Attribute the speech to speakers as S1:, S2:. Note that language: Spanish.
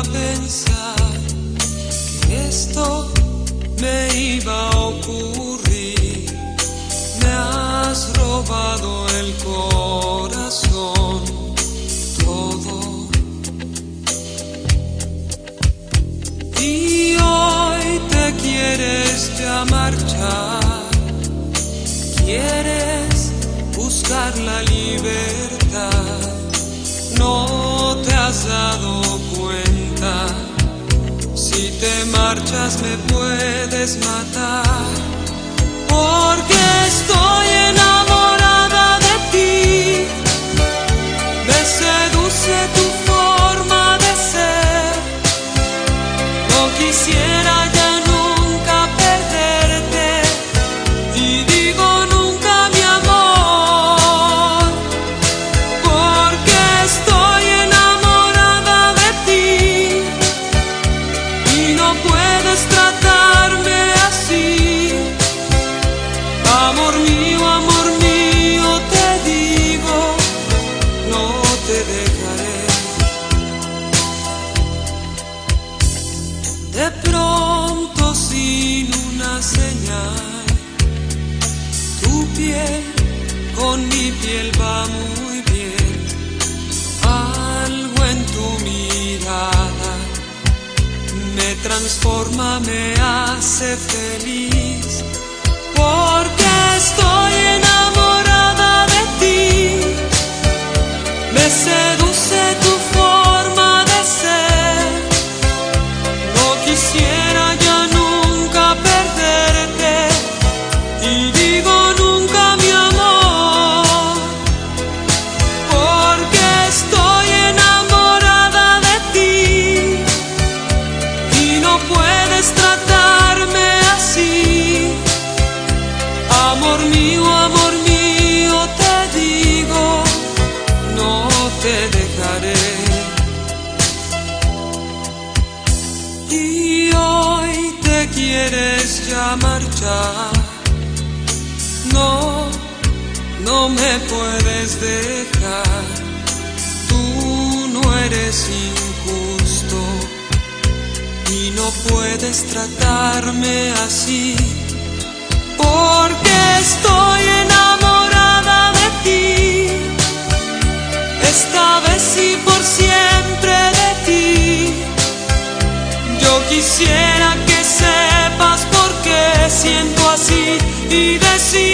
S1: pensar que esto me iba a ocurrir. Me has robado el corazón, todo. Y hoy te quieres ya marchar, quieres buscar la libertad. No te has dado cuenta, si te marchas me puedes matar, porque estoy enamorada de ti. Me seduce tu forma de ser, no quisiera ya nunca perderte, y digo nunca mi amor, porque estoy enamorada de ti y no puedes tratarme así. Amor mío, te digo, no te dejaré. De pronto, sin una señal, tu piel con mi piel va muy bien. Algo en tu mirada me transforma, me hace feliz, porque estoy enamorada de ti. Me seduce tu forma de ser, no quisiera ya nunca perderte, y digo nunca mi amor, porque estoy enamorada de ti y no puedes tratarme así. Amor mío, te digo, no te dejaré. Y hoy te quieres ya marchar, no me puedes dejar. Tú no eres injusto y no puedes tratarme así, porque estoy enamorada de ti. Esta vez y por siempre de ti. Yo quisiera que sepas por qué siento así y decir